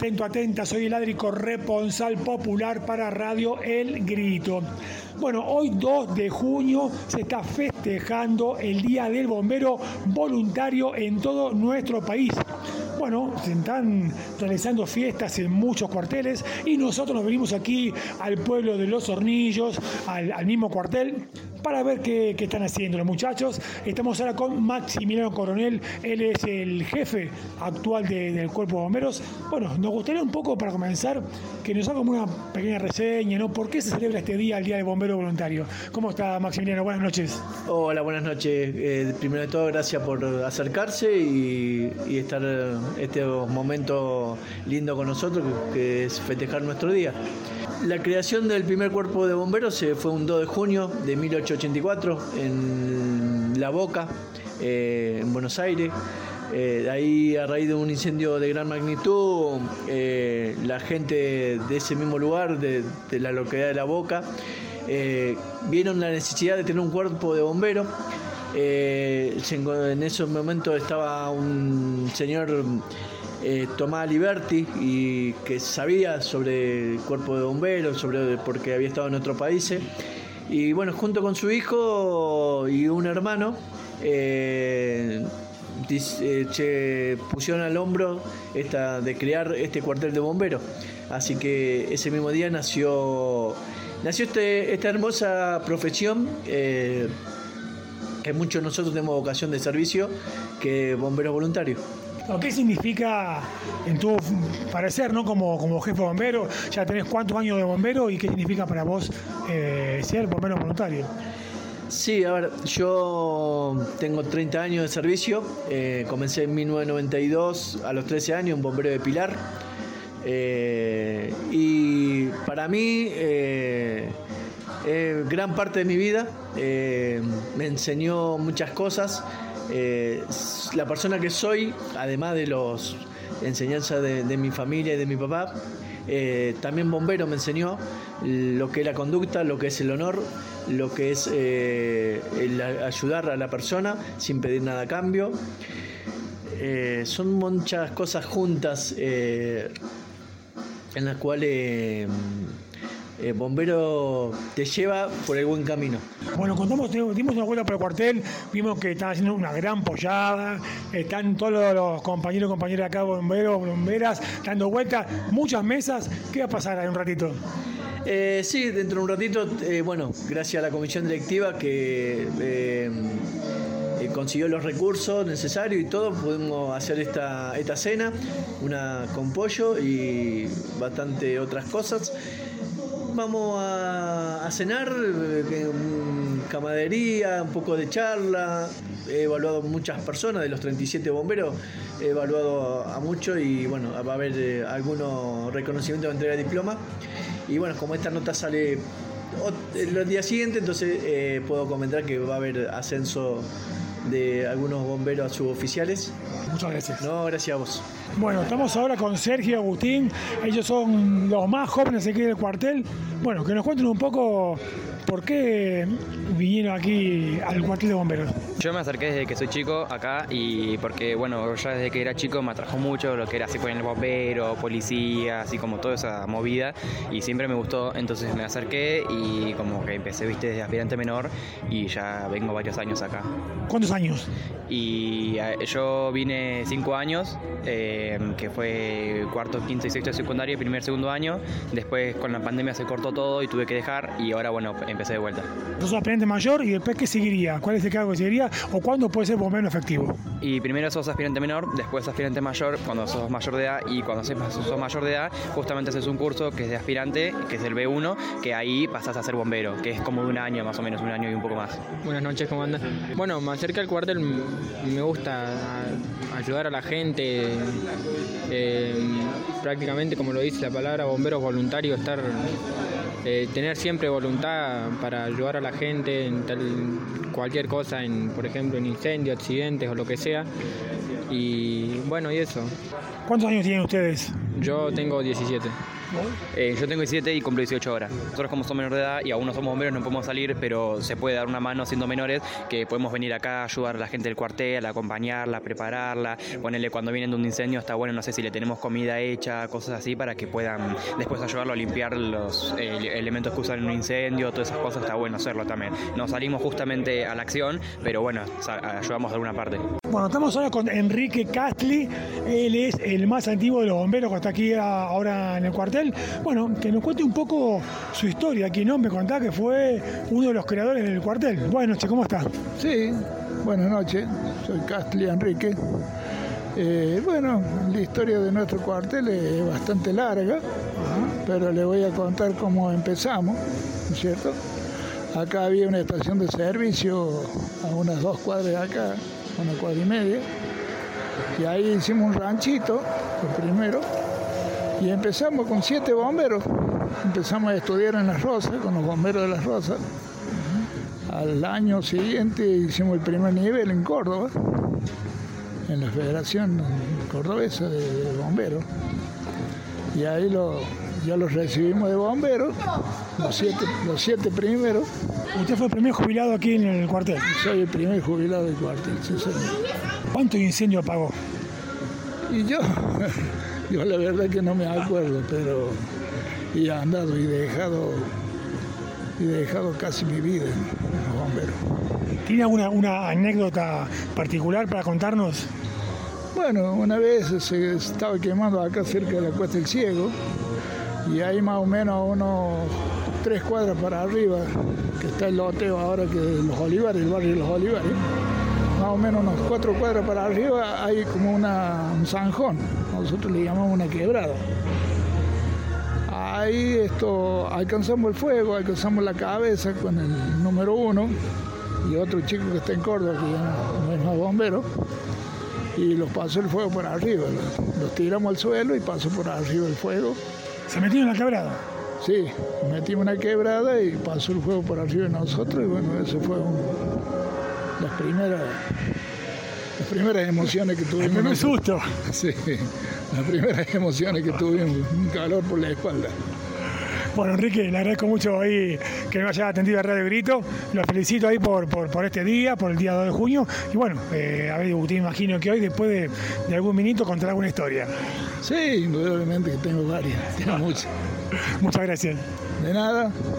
atento, atenta, soy el Adri, corresponsal popular para Radio El Grito. Bueno, hoy 2 de junio se está festejando el Día del Bombero Voluntario en todo nuestro país. Bueno, se están realizando fiestas en muchos cuarteles y nosotros nos venimos aquí al pueblo de Los Hornillos, al mismo cuartel, para ver qué están haciendo los muchachos. Estamos ahora con Maximiliano Coronel, él es el jefe actual del Cuerpo de Bomberos. Bueno, nos gustaría un poco, para comenzar, que nos haga una pequeña reseña, ¿no? ¿Por qué se celebra este día, el Día del Bombero Voluntario? ¿Cómo está, Maximiliano? Buenas noches. Hola, buenas noches. Primero de todo, gracias por acercarse y estar este momento lindo con nosotros, que es festejar nuestro día. La creación del primer cuerpo de bomberos fue un 2 de junio de 1884 en La Boca, en Buenos Aires. Ahí, a raíz de un incendio de gran magnitud, la gente de ese mismo lugar, de la localidad de La Boca, vieron la necesidad de tener un cuerpo de bomberos. En ese momento estaba un señor, Tomás Liberti, y que sabía sobre el cuerpo de bomberos, porque había estado en otros países, y bueno, junto con su hijo y un hermano, pusieron al hombro de crear este cuartel de bomberos. Así que ese mismo día nació esta hermosa profesión, que muchos de nosotros tenemos vocación de servicio, que bomberos voluntarios. ¿Qué significa, en tu parecer, ¿no? como jefe de bombero? Ya tenés cuántos años de bombero y qué significa para vos ser bombero voluntario. Sí, a ver, yo tengo 30 años de servicio, comencé en 1992 a los 13 años, un bombero de Pilar, y para mí gran parte de mi vida, me enseñó muchas cosas. La persona que soy, además de las enseñanzas de mi familia y de mi papá, también bombero me enseñó lo que es la conducta, lo que es el honor, lo que es el ayudar a la persona sin pedir nada a cambio. Son muchas cosas juntas, en las cuales bombero te lleva por el buen camino. Bueno, dimos una vuelta por el cuartel, vimos que están haciendo una gran pollada, están todos los compañeros y compañeras acá, bomberos, bomberas, dando vueltas, muchas mesas. ¿Qué va a pasar ahí un ratito? Sí, dentro de un ratito, bueno, gracias a la comisión directiva que consiguió los recursos necesarios y todo, pudimos hacer esta cena, una con pollo y bastante otras cosas. Vamos a cenar, camaradería, un poco de charla. He evaluado muchas personas, de los 37 bomberos, he evaluado a muchos y bueno, va a haber algunos reconocimientos de entrega de diploma. Y bueno, como esta nota sale los días siguientes, entonces puedo comentar que va a haber ascenso de algunos bomberos a suboficiales. Muchas gracias. No, gracias a vos. Bueno, estamos ahora con Sergio y Agustín, ellos son los más jóvenes aquí del cuartel. Bueno, que nos cuenten un poco por qué vinieron aquí al cuartel de bomberos. Yo me acerqué desde que soy chico acá y porque, bueno, ya desde que era chico me atrajo mucho lo que era así con el bombero, policía, así como toda esa movida y siempre me gustó, entonces me acerqué y como que empecé, viste, desde aspirante menor y ya vengo varios años acá. ¿Cuántos años? Y yo vine 5 años, que fue cuarto, quinto y sexto de secundaria, primer, segundo año. Después con la pandemia se cortó todo y tuve que dejar y ahora, bueno, empecé de vuelta. Sos aspirante mayor y después ¿qué seguiría? ¿Cuál es el cargo que seguiría? ¿O cuándo puede ser bombero efectivo? Y primero sos aspirante menor, después aspirante mayor cuando sos mayor de edad y cuando sos mayor de edad justamente haces un curso que es de aspirante, que es el B1, que ahí pasás a ser bombero, que es como de un año más o menos, un año y un poco más. Buenas noches, ¿cómo andan? Bueno, me acerqué al cuartel, me gusta ayudar a la gente, prácticamente como lo dice la palabra, bomberos voluntarios, tener siempre voluntad para ayudar a la gente en cualquier cosa, por ejemplo en incendios, accidentes o lo que sea. Y bueno, y eso. ¿Cuántos años tienen ustedes? Yo tengo 17. Yo tengo 17 y cumplo 18 ahora. Nosotros como somos menor de edad y aún no somos bomberos no podemos salir, pero se puede dar una mano siendo menores, que podemos venir acá, ayudar a la gente del cuartel, acompañarla, prepararla, ponerle cuando vienen de un incendio, está bueno, no sé si le tenemos comida hecha, cosas así, para que puedan después ayudarlo a limpiar los elementos que usan en un incendio, todas esas cosas, está bueno hacerlo también. No salimos justamente a la acción, pero bueno, ayudamos de alguna parte. Bueno, estamos ahora con Enrique Castli, él es el más antiguo de los bomberos que está aquí ahora en el cuartel. Bueno, que nos cuente un poco su historia aquí, ¿no? Me contaba que fue uno de los creadores del cuartel. Buenas noches, ¿cómo está? Sí, buenas noches, soy Castli Enrique. Bueno, la historia de nuestro cuartel es bastante larga, pero le voy a contar cómo empezamos, ¿no es cierto? Acá había una estación de servicio a unas 2 cuadras de acá, 1 cuadra y media, y ahí hicimos un ranchito, el primero, y empezamos con 7 bomberos. Empezamos a estudiar en Las Rosas, con los bomberos de Las Rosas. Al año siguiente hicimos el primer nivel en Córdoba, en la Federación Cordobesa de Bomberos, y ahí ya los recibimos de bomberos, los siete primeros. ¿Usted fue el primer jubilado aquí en el cuartel? Soy el primer jubilado del cuartel, sí, señor. ¿Cuántos incendios apagó? Y yo la verdad que no me acuerdo, pero he andado y dejado casi mi vida en los bomberos. ¿Tiene alguna anécdota particular para contarnos? Bueno, una vez se estaba quemando acá cerca de la Cuesta del Ciego, y ahí más o menos unos 3 cuadras para arriba, que está el loteo ahora que de Los Olivares, el barrio de Los Olivares, más o menos unos 4 cuadras para arriba hay como un zanjón, nosotros le llamamos una quebrada. Ahí alcanzamos el fuego, alcanzamos la cabeza con el número 1 y otro chico que está en Córdoba, que ya no es más bombero, y los pasó el fuego por arriba, los tiramos al suelo y pasó por arriba el fuego. ¿Se metió en la quebrada? Sí, metimos una quebrada y pasó el fuego por arriba de nosotros, y bueno, eso fue las primeras emociones que tuvimos. El primer susto. Sí, las primeras emociones que tuvimos, un calor por la espalda. Bueno, Enrique, le agradezco mucho ahí que me haya atendido a Radio Grito. Lo felicito ahí por este día, por el día 2 de junio. Y bueno, a ver, usted imagino que hoy, después de algún minuto, contará alguna historia. Sí, indudablemente que tengo varias, tengo muchas. Muchas gracias. De nada.